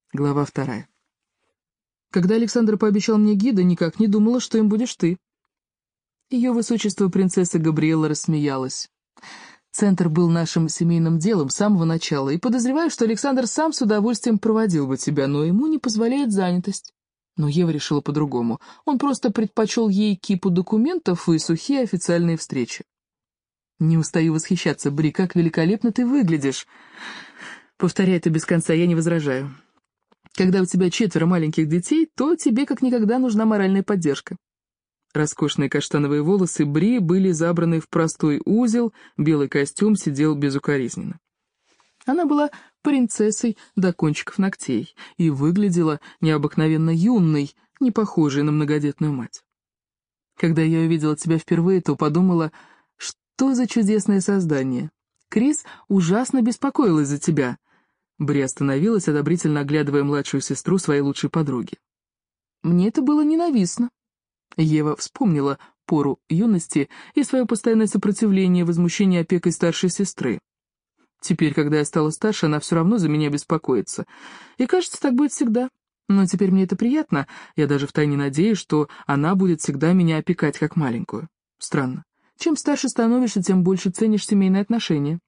Глава 2. Когда Александр пообещал мне гида, никак не думала, что им будешь ты. Ее высочество принцесса Габриэла рассмеялась. Центр был нашим семейным делом с самого начала, и подозреваю, что Александр сам с удовольствием проводил бы тебя, но ему не позволяет занятость. Но Ева решила по-другому. Он просто предпочел ей кипу документов и сухие официальные встречи. Не устаю восхищаться, Бри, как великолепно ты выглядишь. Повторяй это без конца, я не возражаю. Когда у тебя 4 маленьких детей, то тебе как никогда нужна моральная поддержка. Роскошные каштановые волосы Бри были забраны в простой узел, белый костюм сидел безукоризненно. Она была принцессой до кончиков ногтей и выглядела необыкновенно юной, не похожей на многодетную мать. Когда я увидела тебя впервые, то подумала, что за чудесное создание. Крис ужасно беспокоилась за тебя. Бри остановилась, одобрительно оглядывая младшую сестру своей лучшей подруги. Мне это было ненавистно. Ева вспомнила пору юности и свое постоянное сопротивление возмущению опекой старшей сестры. Теперь, когда я стала старше, она все равно за меня беспокоится. И кажется, так будет всегда. Но теперь мне это приятно, я даже втайне надеюсь, что она будет всегда меня опекать как маленькую. Странно. Чем старше становишься, тем больше ценишь семейные отношения.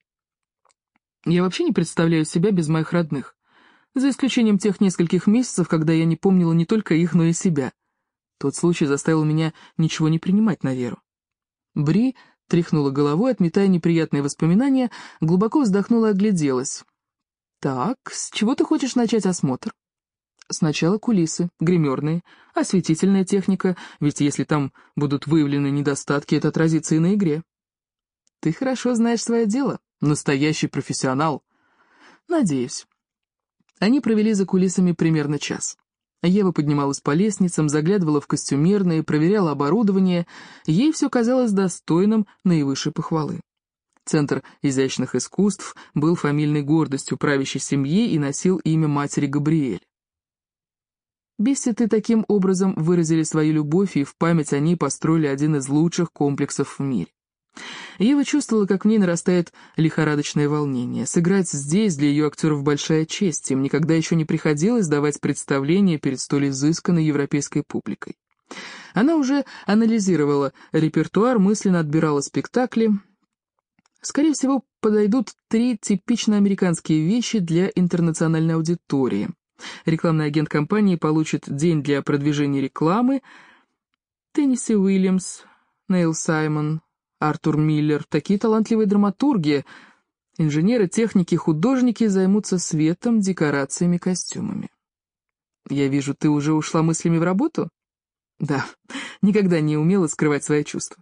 Я вообще не представляю себя без моих родных, за исключением тех нескольких месяцев, когда я не помнила не только их, но и себя. Тот случай заставил меня ничего не принимать на веру. Бри тряхнула головой, отметая неприятные воспоминания, глубоко вздохнула и огляделась. «Так, с чего ты хочешь начать осмотр?» «Сначала кулисы, гримерные, осветительная техника, ведь если там будут выявлены недостатки, это отразится и на игре». «Ты хорошо знаешь свое дело, настоящий профессионал». «Надеюсь». Они провели за кулисами примерно час. Ева поднималась по лестницам, заглядывала в костюмерные, проверяла оборудование. Ей все казалось достойным наивысшей похвалы. Центр изящных искусств был фамильной гордостью правящей семьи и носил имя матери Габриэль. Бесситы таким образом выразили свою любовь и в память о ней построили один из лучших комплексов в мире. Ева чувствовала, как в ней нарастает лихорадочное волнение. Сыграть здесь для ее актеров большая честь, им никогда еще не приходилось давать представления перед столь изысканной европейской публикой. Она уже анализировала репертуар, мысленно отбирала спектакли. Скорее всего, подойдут 3 типично американские вещи для интернациональной аудитории. Рекламный агент компании получит день для продвижения рекламы. Тенниси Уильямс, Нейл Саймон, Артур Миллер, такие талантливые драматурги. Инженеры, техники, художники займутся светом, декорациями, костюмами. Я вижу, ты уже ушла мыслями в работу? Да, никогда не умела скрывать свои чувства.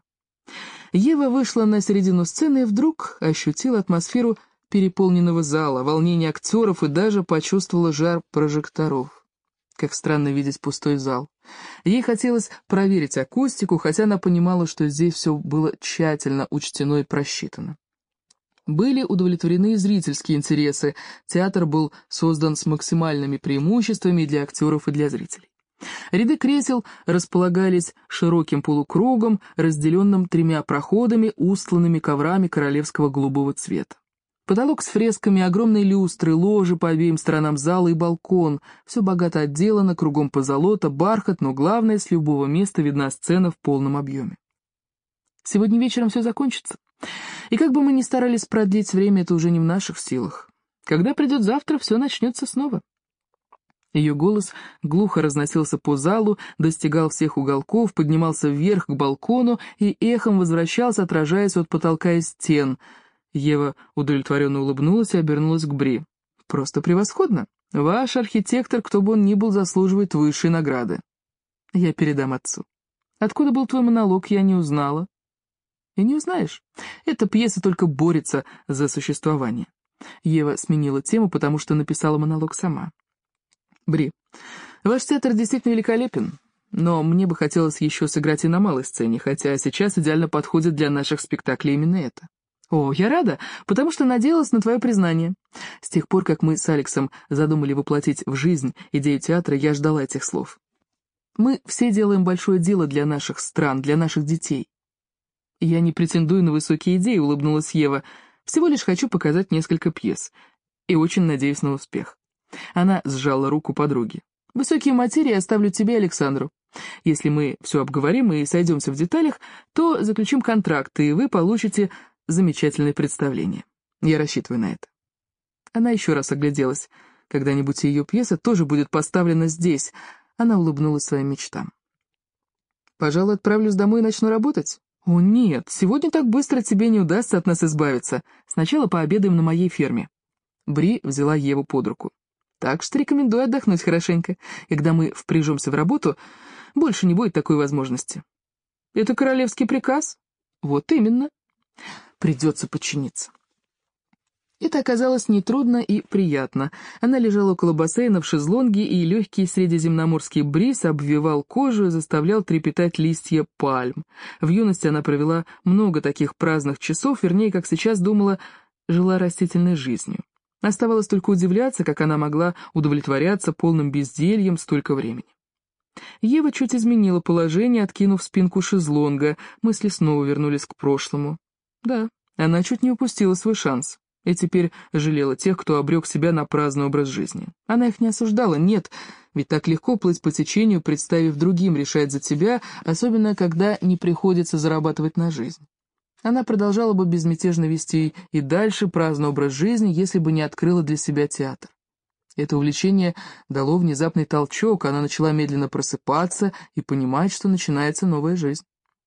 Ева вышла на середину сцены и вдруг ощутила атмосферу переполненного зала, волнение актеров и даже почувствовала жар прожекторов. Как странно видеть пустой зал. Ей хотелось проверить акустику, хотя она понимала, что здесь все было тщательно учтено и просчитано. Были удовлетворены и зрительские интересы, театр был создан с максимальными преимуществами для актеров и для зрителей. Ряды кресел располагались широким полукругом, разделенным 3 проходами, устланными коврами королевского голубого цвета. Потолок с фресками, огромные люстры, ложи по обеим сторонам зала и балкон. Все богато отделано, кругом позолота, бархат, но главное, с любого места видна сцена в полном объеме. Сегодня вечером все закончится. И как бы мы ни старались продлить время, это уже не в наших силах. Когда придет завтра, все начнется снова. Ее голос глухо разносился по залу, достигал всех уголков, поднимался вверх к балкону и эхом возвращался, отражаясь от потолка и стен. Ева удовлетворенно улыбнулась и обернулась к Бри. «Просто превосходно. Ваш архитектор, кто бы он ни был, заслуживает высшей награды». «Я передам отцу». «Откуда был твой монолог, я не узнала». «И не узнаешь. Эта пьеса только борется за существование». Ева сменила тему, потому что написала монолог сама. «Бри, ваш театр действительно великолепен, но мне бы хотелось еще сыграть и на малой сцене, хотя сейчас идеально подходит для наших спектаклей именно это». «О, я рада, потому что надеялась на твое признание. С тех пор, как мы с Алексом задумали воплотить в жизнь идею театра, я ждала этих слов. Мы все делаем большое дело для наших стран, для наших детей». «Я не претендую на высокие идеи», — улыбнулась Ева. «Всего лишь хочу показать несколько пьес. И очень надеюсь на успех. Она сжала руку подруги. «Высокие материи оставлю тебе и Александру. Если мы все обговорим и сойдемся в деталях, то заключим контракт, и вы получите замечательное представление. Я рассчитываю на это». Она еще раз огляделась. Когда-нибудь ее пьеса тоже будет поставлена здесь. Она улыбнулась своим мечтам. «Пожалуй, отправлюсь домой и начну работать?» «О, нет, сегодня так быстро тебе не удастся от нас избавиться. Сначала пообедаем на моей ферме». Бри взяла Еву под руку. «Так что рекомендую отдохнуть хорошенько. Когда мы впряжемся в работу, больше не будет такой возможности». «Это королевский приказ?» «Вот именно. Придется подчиниться». Это оказалось нетрудно и приятно. Она лежала около бассейна в шезлонге, и легкий средиземноморский бриз обвивал кожу и заставлял трепетать листья пальм. В юности она провела много таких праздных часов, вернее, как сейчас думала, жила растительной жизнью. Оставалось только удивляться, как она могла удовлетворяться полным бездельем столько времени. Ева чуть изменила положение, откинув спинку шезлонга. Мысли снова вернулись к прошлому. Да, она чуть не упустила свой шанс. И теперь жалела тех, кто обрек себя на праздный образ жизни. Она их не осуждала, нет, ведь так легко плыть по течению, представив другим решать за тебя, особенно когда не приходится зарабатывать на жизнь. Она продолжала бы безмятежно вести и дальше праздный образ жизни, если бы не открыла для себя театр. Это увлечение дало внезапный толчок, она начала медленно просыпаться и понимать, что начинается новая жизнь.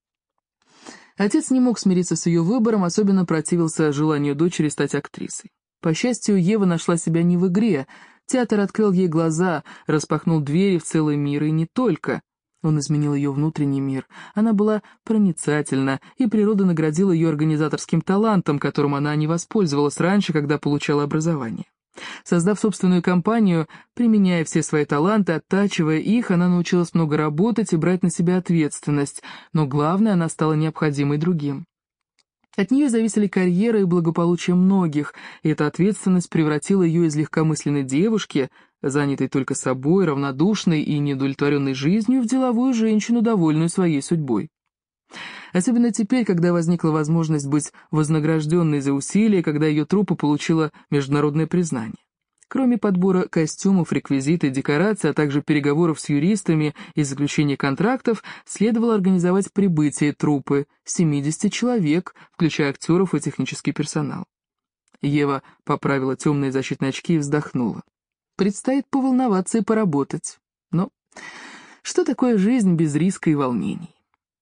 Отец не мог смириться с ее выбором, особенно противился желанию дочери стать актрисой. По счастью, Ева нашла себя не в игре. Театр открыл ей глаза, распахнул двери в целый мир, и не только. Он изменил ее внутренний мир. Она была проницательна, и природа наградила ее организаторским талантом, которым она не воспользовалась раньше, когда получала образование. Создав собственную компанию, применяя все свои таланты, оттачивая их, она научилась много работать и брать на себя ответственность, но главное, она стала необходимой другим. От нее зависели карьера и благополучие многих, и эта ответственность превратила ее из легкомысленной девушки, занятой только собой, равнодушной и неудовлетворенной жизнью, в деловую женщину, довольную своей судьбой. Особенно теперь, когда возникла возможность быть вознагражденной за усилия, когда ее труппа получила международное признание. Кроме подбора костюмов, реквизита и декораций, а также переговоров с юристами и заключения контрактов, следовало организовать прибытие труппы 70 человек, включая актеров и технический персонал. Ева поправила темные защитные очки и вздохнула. Предстоит поволноваться и поработать. Но что такое жизнь без риска и волнений?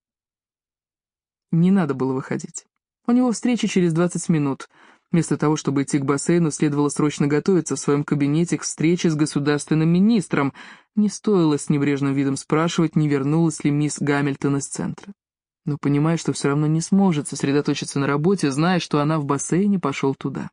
Не надо было выходить. У него встреча через 20 минут. Вместо того, чтобы идти к бассейну, следовало срочно готовиться в своем кабинете к встрече с государственным министром. Не стоило с небрежным видом спрашивать, не вернулась ли мисс Гамильтон из центра. Но, понимая, что все равно не сможет сосредоточиться на работе, зная, что она в бассейне, пошел туда.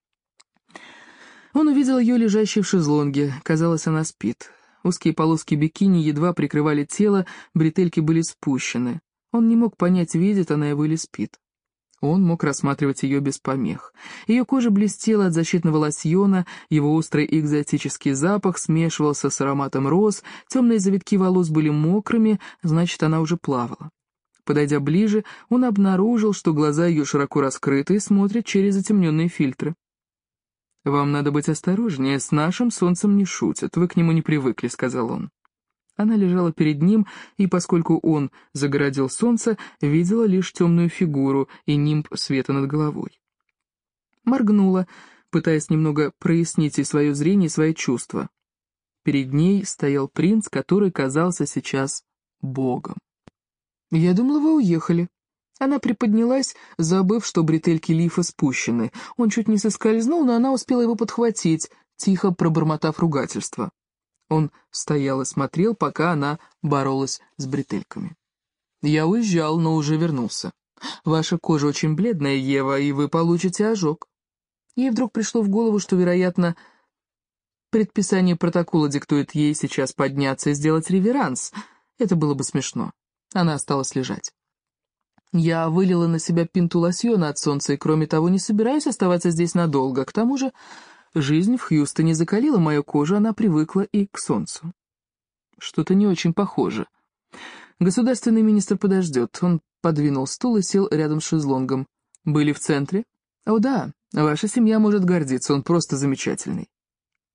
Он увидел ее лежащей в шезлонге. Казалось, она спит. Узкие полоски бикини едва прикрывали тело, бретельки были спущены. Он не мог понять, видит она его или спит. Он мог рассматривать ее без помех. Ее кожа блестела от защитного лосьона, его острый экзотический запах смешивался с ароматом роз, темные завитки волос были мокрыми, значит, она уже плавала. Подойдя ближе, он обнаружил, что глаза ее широко раскрыты и смотрят через затемненные фильтры. «Вам надо быть осторожнее, с нашим солнцем не шутят, вы к нему не привыкли», — сказал он. Она лежала перед ним, и, поскольку он загородил солнце, видела лишь темную фигуру и нимб света над головой. Моргнула, пытаясь немного прояснить и свое зрение, и свои чувства. Перед ней стоял принц, который казался сейчас богом. «Я думала, вы уехали». Она приподнялась, забыв, что бретельки лифа спущены. Он чуть не соскользнул, но она успела его подхватить, тихо пробормотав ругательство. Он стоял и смотрел, пока она боролась с бретельками. «Я уезжал, но уже вернулся. Ваша кожа очень бледная, Ева, и вы получите ожог». Ей вдруг пришло в голову, что, вероятно, предписание протокола диктует ей сейчас подняться и сделать реверанс. Это было бы смешно. Она осталась лежать. «Я вылила на себя пинту лосьона от солнца, и, кроме того, не собираюсь оставаться здесь надолго. К тому же жизнь в Хьюстоне закалила мою кожу, она привыкла и к солнцу». Что-то не очень похоже. Государственный министр подождет. Он подвинул стул и сел рядом с шезлонгом. «Были в центре?» «О да, ваша семья может гордиться, он просто замечательный».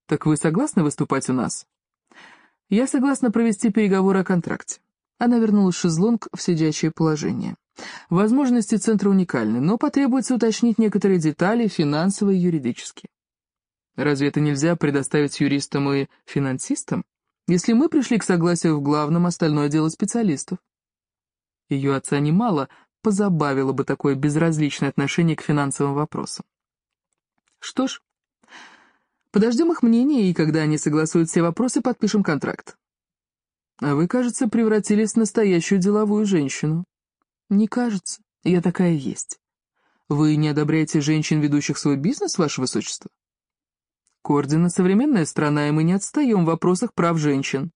Так вы согласны выступать у нас? Я согласна провести переговоры о контракте. Она вернула шезлонг в сидячее положение. Возможности центра уникальны, но потребуется уточнить некоторые детали, финансовые и юридические. Разве это нельзя предоставить юристам и финансистам? Если мы пришли к согласию в главном, остальное дело специалистов. Ее отца немало позабавило бы такое безразличное отношение к финансовым вопросам. Что ж, подождем их мнения, и когда они согласуют все вопросы, подпишем контракт. А вы, кажется, превратились в настоящую деловую женщину. Не кажется, я такая есть. Вы не одобряете женщин, ведущих свой бизнес, ваше высочество? Кордина — современная страна, и мы не отстаем в вопросах прав женщин.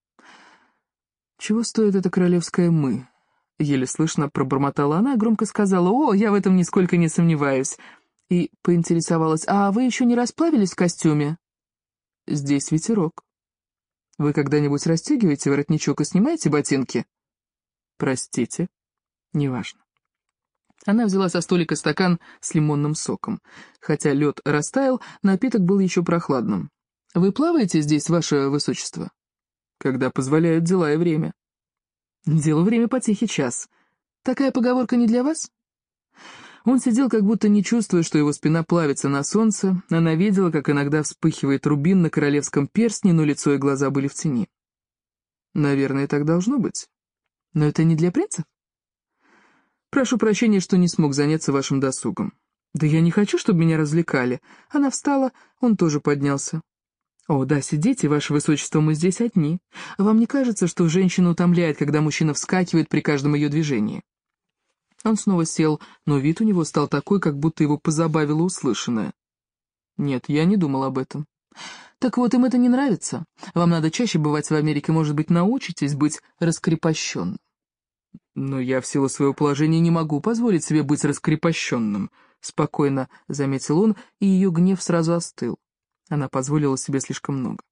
Чего стоит это королевское «мы»? Еле слышно пробормотала она, громко сказала: «О, я в этом нисколько не сомневаюсь». И поинтересовалась: «А вы еще не расплавились в костюме?» «Здесь ветерок. Вы когда-нибудь расстегиваете воротничок и снимаете ботинки?» «Простите, неважно». Она взяла со столика стакан с лимонным соком. Хотя лед растаял, напиток был еще прохладным. «Вы плаваете здесь, ваше высочество?» «Когда позволяют дела и время». «Дело время по тихий час. Такая поговорка не для вас?» Он сидел, как будто не чувствуя, что его спина плавится на солнце. Она видела, как иногда вспыхивает рубин на королевском перстне, но лицо и глаза были в тени. «Наверное, так должно быть. Но это не для принцев?» «Прошу прощения, что не смог заняться вашим досугом». «Да я не хочу, чтобы меня развлекали». Она встала, он тоже поднялся. «О, да, сидите, ваше высочество, мы здесь одни. Вам не кажется, что женщину утомляет, когда мужчина вскакивает при каждом ее движении?» Он снова сел, но вид у него стал такой, как будто его позабавило услышанное. «Нет, я не думал об этом». «Так вот, им это не нравится. Вам надо чаще бывать в Америке, может быть, научитесь быть раскрепощенным». «Но я в силу своего положения не могу позволить себе быть раскрепощенным», — спокойно заметил он, и ее гнев сразу остыл. Она позволила себе слишком много.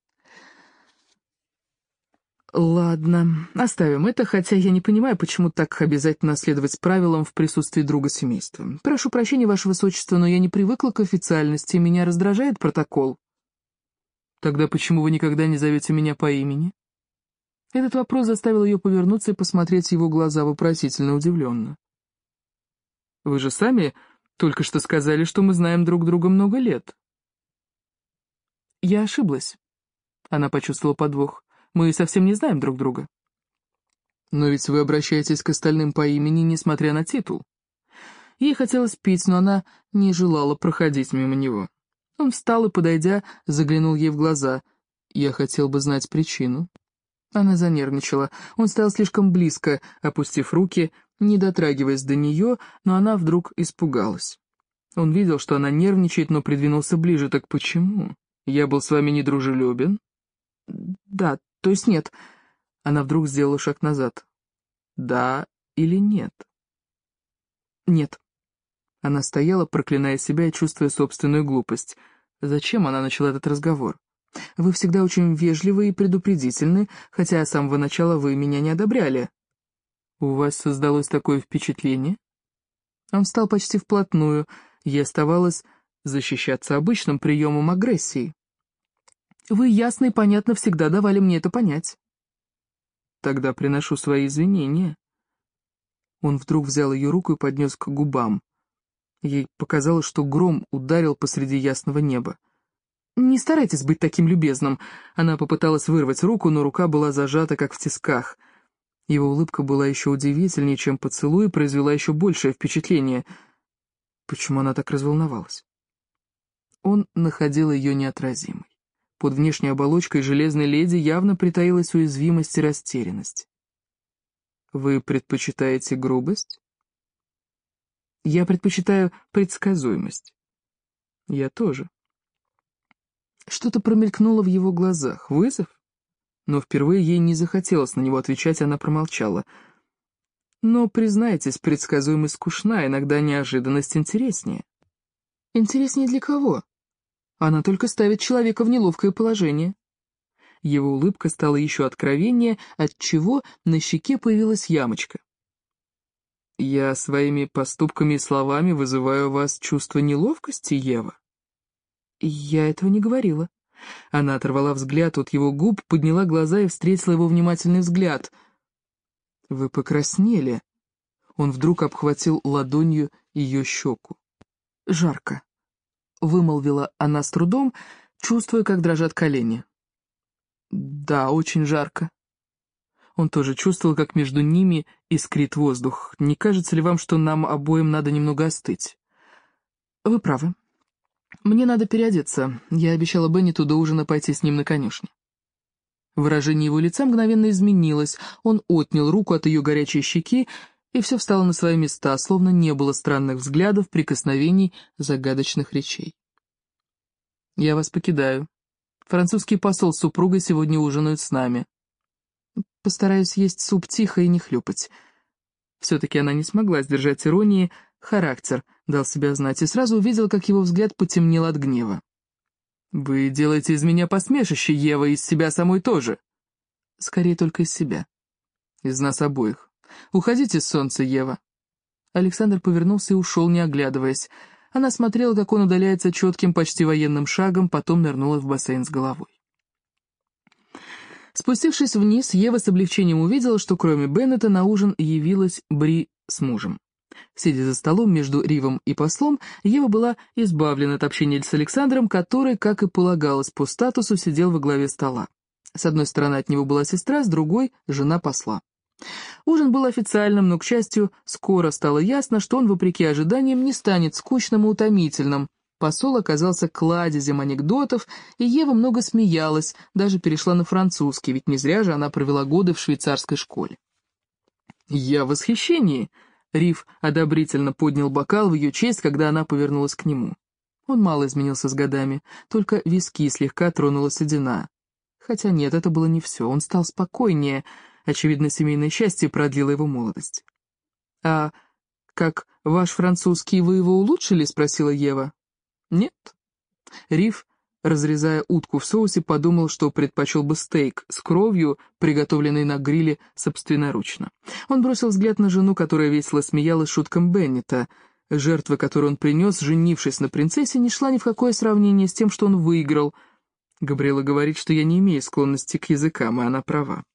«Ладно, оставим это, хотя я не понимаю, почему так обязательно следовать правилам в присутствии друга семейства. Прошу прощения, ваше высочество, но я не привыкла к официальности, меня раздражает протокол». «Тогда почему вы никогда не зовете меня по имени?» Этот вопрос заставил ее повернуться и посмотреть в его глаза вопросительно удивленно. «Вы же сами только что сказали, что мы знаем друг друга много лет». «Я ошиблась». Она почувствовала подвох. «Мы совсем не знаем друг друга». «Но ведь вы обращаетесь к остальным по имени, несмотря на титул». Ей хотелось пить, но она не желала проходить мимо него. Он встал и, подойдя, заглянул ей в глаза. «Я хотел бы знать причину». Она занервничала. Он стоял слишком близко, опустив руки, не дотрагиваясь до нее, но она вдруг испугалась. Он видел, что она нервничает, но придвинулся ближе. «Так почему? Я был с вами недружелюбен?» «Да, то есть нет». Она вдруг сделала шаг назад. «Да или нет?» «Нет». Она стояла, проклиная себя и чувствуя собственную глупость. Зачем она начала этот разговор? «Вы всегда очень вежливы и предупредительны, хотя с самого начала вы меня не одобряли». «У вас создалось такое впечатление?» Он встал почти вплотную, ей оставалось защищаться обычным приемом агрессии. «Вы ясно и понятно всегда давали мне это понять». «Тогда приношу свои извинения». Он вдруг взял ее руку и поднес к губам. Ей показалось, что гром ударил посреди ясного неба. «Не старайтесь быть таким любезным». Она попыталась вырвать руку, но рука была зажата, как в тисках. Его улыбка была еще удивительнее, чем поцелуй, и произвела еще большее впечатление. Почему она так разволновалась? Он находил ее неотразимой. Под внешней оболочкой железной леди явно притаилась уязвимость и растерянность. «Вы предпочитаете грубость?» «Я предпочитаю предсказуемость». «Я тоже». Что-то промелькнуло в его глазах. Вызов? Но впервые ей не захотелось на него отвечать, она промолчала. «Но, признайтесь, предсказуемость скучна, иногда неожиданность интереснее». «Интереснее для кого?» «Она только ставит человека в неловкое положение». Его улыбка стала еще откровеннее, отчего на щеке появилась ямочка. «Я своими поступками и словами вызываю у вас чувство неловкости, Ева?» «Я этого не говорила». Она оторвала взгляд от его губ, подняла глаза и встретила его внимательный взгляд. «Вы покраснели». Он вдруг обхватил ладонью ее щеку. «Жарко», — вымолвила она с трудом, чувствуя, как дрожат колени. «Да, очень жарко». Он тоже чувствовал, как между ними искрит воздух. «Не кажется ли вам, что нам обоим надо немного остыть?» «Вы правы. Мне надо переодеться. Я обещала Беннету до ужина пойти с ним на конюшню». Выражение его лица мгновенно изменилось. Он отнял руку от ее горячей щеки, и все встало на свои места, словно не было странных взглядов, прикосновений, загадочных речей. «Я вас покидаю. Французский посол с супругой сегодня ужинают с нами. Постараюсь есть суп тихо и не хлюпать». Все-таки она не смогла сдержать иронии, характер дал себя знать, и сразу увидел, как его взгляд потемнел от гнева. «Вы делаете из меня посмешище, Ева, из себя самой тоже». «Скорее только из себя. Из нас обоих. Уходите с солнца, Ева». Александр повернулся и ушел, не оглядываясь. Она смотрела, как он удаляется четким, почти военным шагом, потом нырнула в бассейн с головой. Спустившись вниз, Ева с облегчением увидела, что кроме Беннета на ужин явилась Бри с мужем. Сидя за столом между Ривом и послом, Ева была избавлена от общения с Александром, который, как и полагалось по статусу, сидел во главе стола. С одной стороны от него была сестра, с другой — жена посла. Ужин был официальным, но, к счастью, скоро стало ясно, что он, вопреки ожиданиям, не станет скучным и утомительным. Посол оказался кладезем анекдотов, и Ева много смеялась, даже перешла на французский, ведь не зря же она провела годы в швейцарской школе. «Я в восхищении!» Рив одобрительно поднял бокал в ее честь, когда она повернулась к нему. Он мало изменился с годами, только виски слегка тронула седина. Хотя нет, это было не все, он стал спокойнее, очевидно, семейное счастье продлило его молодость. «А как ваш французский, вы его улучшили?» — спросила Ева. «Нет». Рив, разрезая утку в соусе, подумал, что предпочел бы стейк с кровью, приготовленный на гриле собственноручно. Он бросил взгляд на жену, которая весело смеялась шуткам Беннета. Жертва, которую он принес, женившись на принцессе, не шла ни в какое сравнение с тем, что он выиграл. Габриэла говорит, что я не имею склонности к языкам, и она права.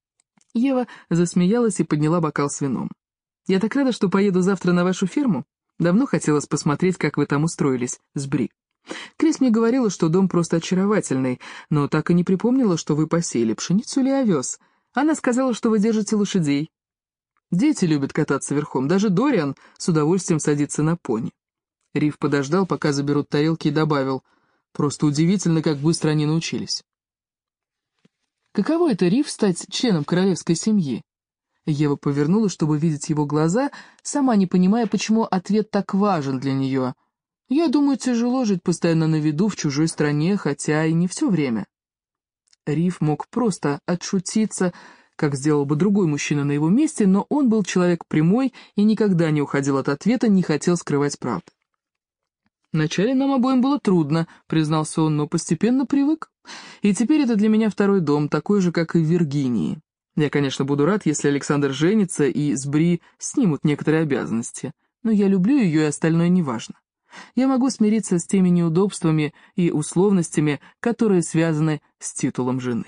Ева засмеялась и подняла бокал с вином. «Я так рада, что поеду завтра на вашу ферму. Давно хотелось посмотреть, как вы там устроились с Бри. Крис мне говорила, что дом просто очаровательный, но так и не припомнила, что вы посеяли пшеницу или овес. Она сказала, что вы держите лошадей. Дети любят кататься верхом, даже Дориан с удовольствием садится на пони». Рив подождал, пока заберут тарелки, и добавил: «Просто удивительно, как быстро они научились». «Каково это, Рив, стать членом королевской семьи?» Ева повернулась, чтобы видеть его глаза, сама не понимая, почему ответ так важен для нее. «Я думаю, тяжело жить постоянно на виду в чужой стране, хотя и не все время». Рив мог просто отшутиться, как сделал бы другой мужчина на его месте, но он был человек прямой и никогда не уходил от ответа, не хотел скрывать правду. «Вначале нам обоим было трудно», — признался он, — «но постепенно привык. И теперь это для меня второй дом, такой же, как и в Виргинии. Я, конечно, буду рад, если Александр женится и с Бри снимут некоторые обязанности, но я люблю ее, и остальное неважно. Я могу смириться с теми неудобствами и условностями, которые связаны с титулом жены».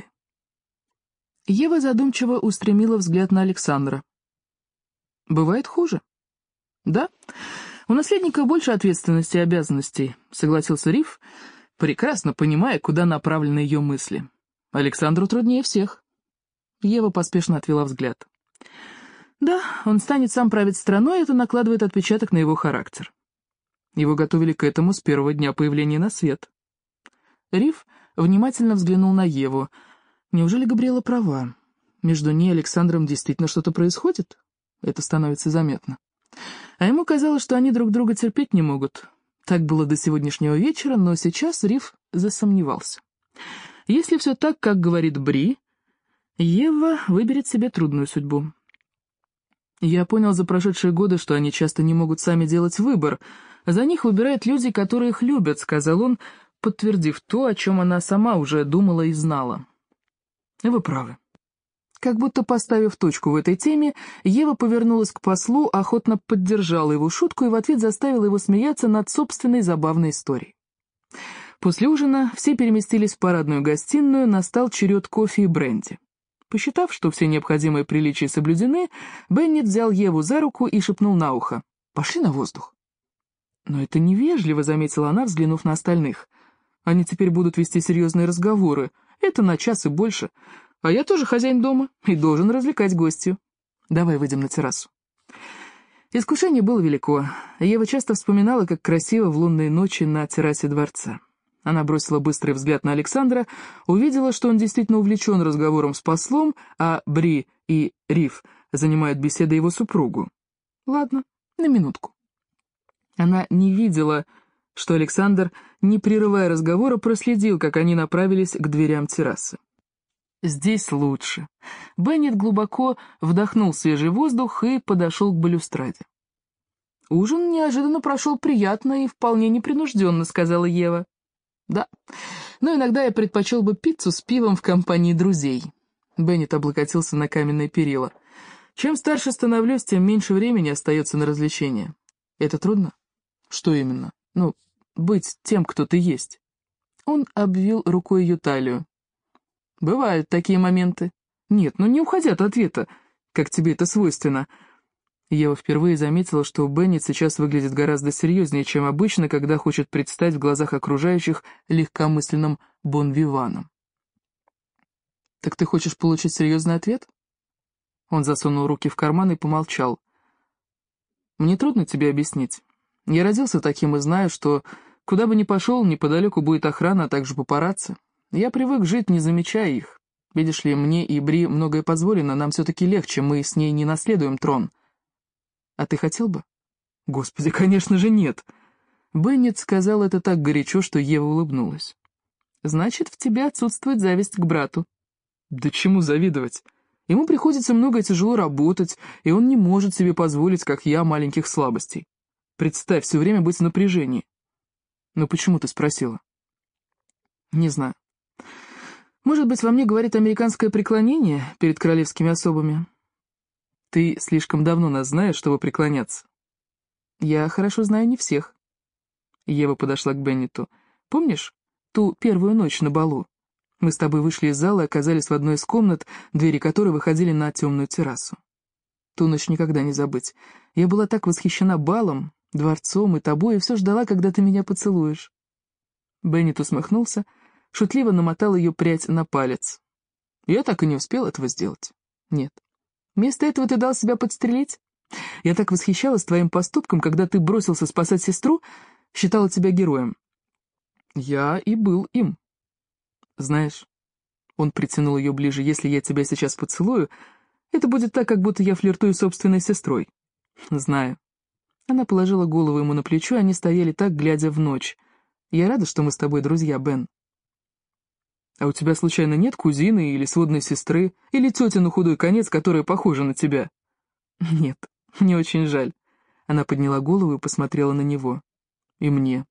Ева задумчиво устремила взгляд на Александра. «Бывает хуже?» «Да, у наследника больше ответственности и обязанностей», — согласился Рив, прекрасно понимая, куда направлены ее мысли. «Александру труднее всех». Ева поспешно отвела взгляд. «Да, он станет сам править страной, и это накладывает отпечаток на его характер». Его готовили к этому с первого дня появления на свет. Рив внимательно взглянул на Еву. Неужели Габриэла права? Между ней и Александром действительно что-то происходит? Это становится заметно. А ему казалось, что они друг друга терпеть не могут. Так было до сегодняшнего вечера, но сейчас Рив засомневался. Если все так, как говорит Бри, Ева выберет себе трудную судьбу. Я понял за прошедшие годы, что они часто не могут сами делать выбор. За них выбирают люди, которые их любят, сказал он, подтвердив то, о чем она сама уже думала и знала. Вы правы. Как будто поставив точку в этой теме, Ева повернулась к послу, охотно поддержала его шутку и в ответ заставила его смеяться над собственной забавной историей. После ужина все переместились в парадную гостиную, настал черед кофе и бренди. Посчитав, что все необходимые приличия соблюдены, Беннет взял Еву за руку и шепнул на ухо: «Пошли на воздух». «Но это невежливо», — заметила она, взглянув на остальных. «Они теперь будут вести серьезные разговоры. Это на час и больше. А я тоже хозяин дома и должен развлекать гостью. Давай выйдем на террасу». Искушение было велико. Ева часто вспоминала, как красиво в лунные ночи на террасе дворца. Она бросила быстрый взгляд на Александра, увидела, что он действительно увлечен разговором с послом, а Бри и Риф занимают беседой его супругу. Ладно, на минутку. Она не видела, что Александр, не прерывая разговора, проследил, как они направились к дверям террасы. Здесь лучше. Беннет глубоко вдохнул свежий воздух и подошел к балюстраде. «Ужин неожиданно прошел приятно и вполне непринужденно», — сказала Ева. «Да, но иногда я предпочел бы пиццу с пивом в компании друзей». Беннет облокотился на каменное перила. «Чем старше становлюсь, тем меньше времени остается на развлечения. Это трудно?» «Что именно?» «Ну, быть тем, кто ты есть». Он обвил рукой ее талию. «Бывают такие моменты». «Нет, ну не уходи от ответа, как тебе это свойственно». Ева впервые заметила, что Беннет сейчас выглядит гораздо серьезнее, чем обычно, когда хочет предстать в глазах окружающих легкомысленным бон-виваном. «Так ты хочешь получить серьезный ответ?» Он засунул руки в карман и помолчал. «Мне трудно тебе объяснить. Я родился таким и знаю, что куда бы ни пошел, неподалеку будет охрана, а также папарацци. Я привык жить, не замечая их. Видишь ли, мне и Бри многое позволено, нам все-таки легче, мы с ней не наследуем трон. А ты хотел бы?» «Господи, конечно же нет!» Беннет сказал это так горячо, что Ева улыбнулась. «Значит, в тебе отсутствует зависть к брату». «Да чему завидовать? Ему приходится много и тяжело работать, и он не может себе позволить, как я, маленьких слабостей. Представь, все время быть в напряжении». «Ну почему ты спросила?» «Не знаю. Может быть, во мне говорит американское преклонение перед королевскими особами?» «Ты слишком давно нас знаешь, чтобы преклоняться». «Я хорошо знаю не всех». Ева подошла к Беннету. «Помнишь ту первую ночь на балу? Мы с тобой вышли из зала и оказались в одной из комнат, двери которой выходили на темную террасу. Ту ночь никогда не забыть. Я была так восхищена балом, дворцом и тобой, и все ждала, когда ты меня поцелуешь». Беннет усмехнулся, шутливо намотал ее прядь на палец. «Я так и не успел этого сделать». «Нет. Вместо этого ты дал себя подстрелить? Я так восхищалась твоим поступком, когда ты бросился спасать сестру, считала тебя героем». «Я и был им». «Знаешь», — он притянул ее ближе, «если я тебя сейчас поцелую, это будет так, как будто я флиртую с собственной сестрой». «Знаю». Она положила голову ему на плечо, и они стояли так, глядя в ночь. «Я рада, что мы с тобой друзья, Бен». «А у тебя, случайно, нет кузины или сводной сестры, или тети на худой конец, которая похожа на тебя?» «Нет, мне очень жаль». Она подняла голову и посмотрела на него. «И мне».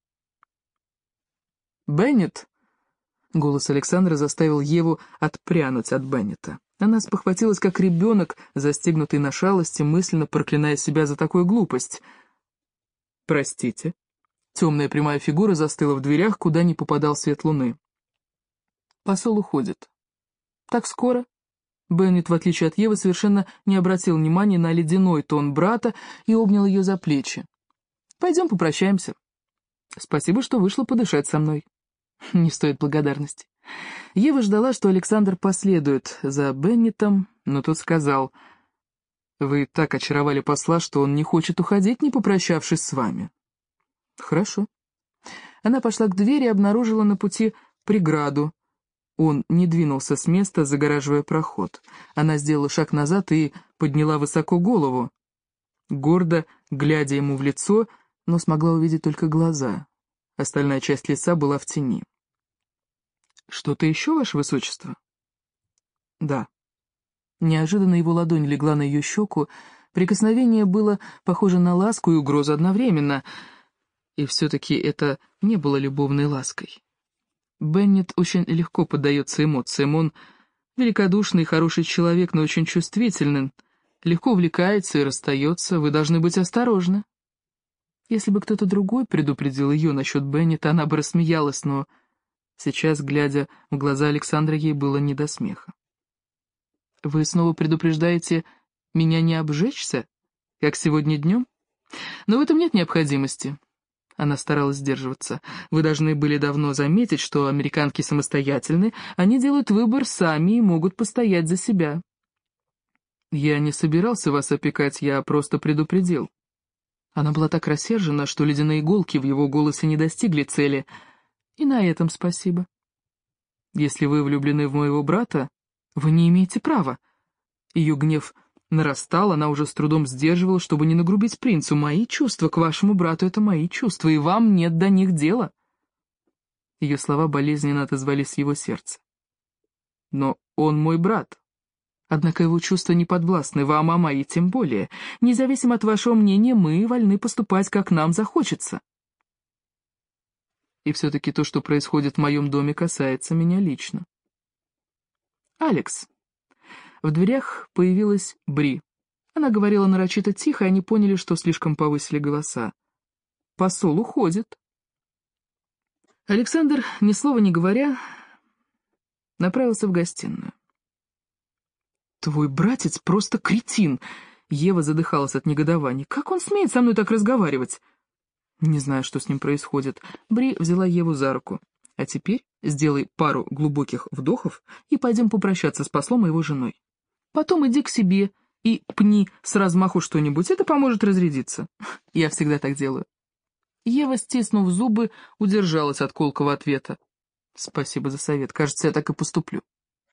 «Беннет!» Голос Александра заставил Еву отпрянуть от Беннета. Она спохватилась, как ребенок, застигнутый на шалости, мысленно проклиная себя за такую глупость. «Простите». Темная прямая фигура застыла в дверях, куда не попадал свет луны. «Посол уходит». «Так скоро?» Беннет, в отличие от Евы, совершенно не обратил внимания на ледяной тон брата и обнял ее за плечи. «Пойдем попрощаемся». «Спасибо, что вышла подышать со мной». «Не стоит благодарности». Ева ждала, что Александр последует за Беннетом, но тот сказал: «Вы так очаровали посла, что он не хочет уходить, не попрощавшись с вами». «Хорошо». Она пошла к двери и обнаружила на пути преграду. Он не двинулся с места, загораживая проход. Она сделала шаг назад и подняла высоко голову, гордо глядя ему в лицо, но смогла увидеть только глаза. Остальная часть лица была в тени. «Что-то еще, ваше высочество?» «Да». Неожиданно его ладонь легла на ее щеку, прикосновение было похоже на ласку и угрозу одновременно, и все-таки это не было любовной лаской. Беннет очень легко поддается эмоциям, он великодушный и хороший человек, но очень чувствительный, легко увлекается и расстается, вы должны быть осторожны. Если бы кто-то другой предупредил ее насчет Беннета, она бы рассмеялась, но Сейчас, глядя в глаза Александра, ей было не до смеха. «Вы снова предупреждаете меня не обжечься, как сегодня днем? Но в этом нет необходимости». Она старалась сдерживаться. «Вы должны были давно заметить, что американки самостоятельны, они делают выбор сами и могут постоять за себя». «Я не собирался вас опекать, я просто предупредил». Она была так рассержена, что ледяные иголки в его голосе не достигли цели. «И на этом спасибо. Если вы влюблены в моего брата, вы не имеете права». Ее гнев нарастал, она уже с трудом сдерживала, чтобы не нагрубить принцу. «Мои чувства к вашему брату — это мои чувства, и вам нет до них дела». Ее слова болезненно отозвались в его сердце. «Но он мой брат. Однако его чувства не подвластны вам, а мои тем более. Независимо от вашего мнения, мы вольны поступать, как нам захочется. И все-таки то, что происходит в моем доме, касается меня лично». «Алекс». В дверях появилась Бри. Она говорила нарочито тихо, и они поняли, что слишком повысили голоса. «Посол уходит». Александр, ни слова не говоря, направился в гостиную. «Твой братец просто кретин!» Ева задыхалась от негодования. «Как он смеет со мной так разговаривать?» «Не знаю, что с ним происходит». Бри взяла Еву за руку. «А теперь сделай пару глубоких вдохов и пойдем попрощаться с послом и его женой. Потом иди к себе и пни с размаху что-нибудь, это поможет разрядиться. Я всегда так делаю». Ева, стиснув зубы, удержалась от колкого ответа. «Спасибо за совет, кажется, я так и поступлю».